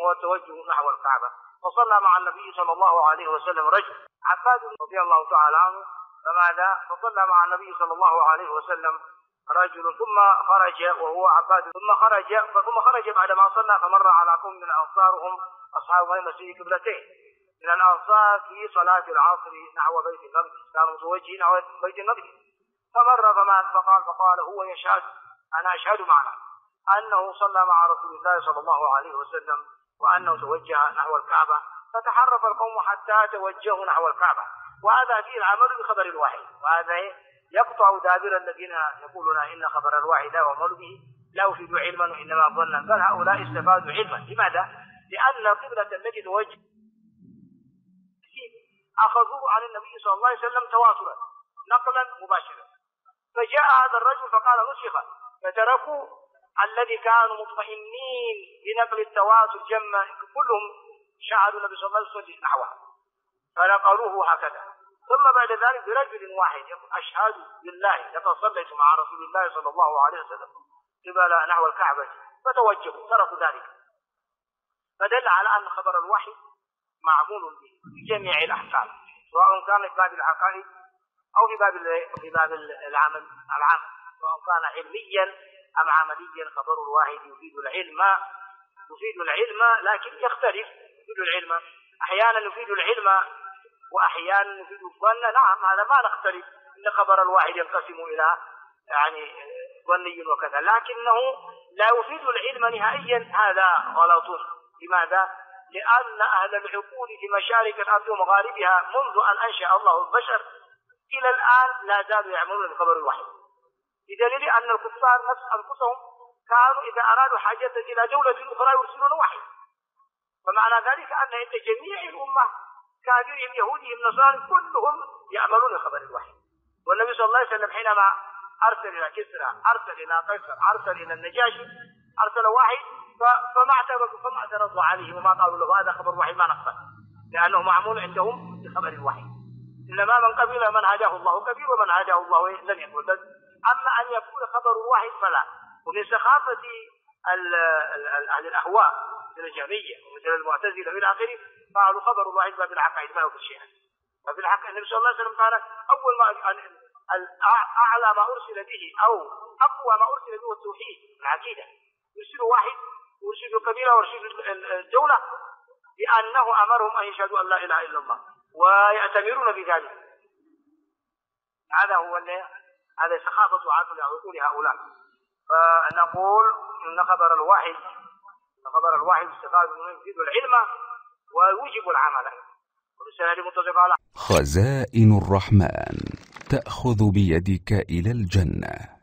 وهو التوجه نحو الكعبة. وصلى مع النبي صلى الله عليه وسلم رجل عباد رضي الله تعالى عنه، فماذا؟ فصلى مع النبي صلى الله عليه وسلم رجل ثم خرج وهو عباد، ثم خرج بعدما صلى فمر على قوم من الأنصار هم أصحاب مسجد قبلتين من الأنصار في صلاة العصر نحو بيت المقدس، كانوا متوجهين نحو بيت المقدس، فمر فقال هو يشهد، أنا أشهد معنا أنه صلى مع رسول الله صلى الله عليه وسلم وأنه توجه نحو الكعبة، فتحرف القوم حتى توجهوا نحو الكعبة. وهذا فيه العمل بخبر الوحي، وهذا يقطع دابر الذين يقولون إن خبر الوحي لا يعمل به، لا يفيد علما وإنما ظنا، بل هؤلاء استفادوا علما. لماذا؟ لأن القبلة التي توجه أخذوه عن النبي صلى الله عليه وسلم تواترا نقلا مباشرا، فجاء هذا الرجل فقال نسخ، فتركوا الذي كانوا مطمئنين بنقل التواتر جمع كلهم شاهدوا النبي صلى الله عليه وسلم نحوها فنقلوه هكذا. ثم بعد ذلك برجل واحد يقول أشهد بالله لقد صليت مع رسول الله صلى الله عليه وسلم قبل نحو الكعبة، فتوجهوا تركوا ذلك، فدل على أن خبر الوحي معمول به في جميع الأحكام، سواء كان في باب العقائد أو في باب العمل، سواء كان علميا أم عمليا. خبر الواحد يفيد العلم لكن يختلف. يفيد العلم أحيانا، يفيد العلم وأحيانا يفيد الظن. نعم هذا ما نختلف، إن خبر الواحد ينقسم إلى ظني وكذا، لكنه لا يفيد العلم نهائيا، هذا غلط. لماذا؟ لأن أهل العقول في مشارق الأرض ومغاربها منذ أن أنشأ الله البشر إلى الآن لا زالوا يعملون بخبر الوحي، بدليل أن الكفار أنفسهم كانوا إذا أرادوا حاجة إلى دولة أخرى يرسلون وحي. فمعنى ذلك أن عند جميع الأمة كافرهم يهودهم نصارى كلهم يعملون بخبر الوحي. والنبي صلى الله عليه وسلم حينما أرسل إلى كسرى، أرسل إلى قيصر، أرسل إلى النجاشي، أرسل واحد فما اعترضوا عليه وما قالوا له هذا خبر وحي ما نقبل، لأنه معمول عندهم بخبر الوحي. إنما من قبل من هداه الله كبير ومن هداه الله لم يقبل. أما أن يكون خبر الواحد فلا. ومن سخافة أهل الأهواء مثل الجهمية ومثل المعتزلة إلى آخره قالوا خبر الواحد باب العقائد ما هو في الشيء. ففي الحق النبي صلى الله عليه وسلم قال أول ما أعلى ما أرسل به أو أقوى ما أرسل به التوحيد العقيدة، يرسل واحد ويرسل القبيلة ويرسل الدولة، لأنه أمرهم أن يشهدوا أن لا إله إلا الله ويأتمرون بذلك. هذا سخافة عقول هؤلاء. فنقول إن خبر الواحد استفاد منه يفيد العلم ويوجب العمل. خزائن الرحمن تأخذ بيدك إلى الجنة.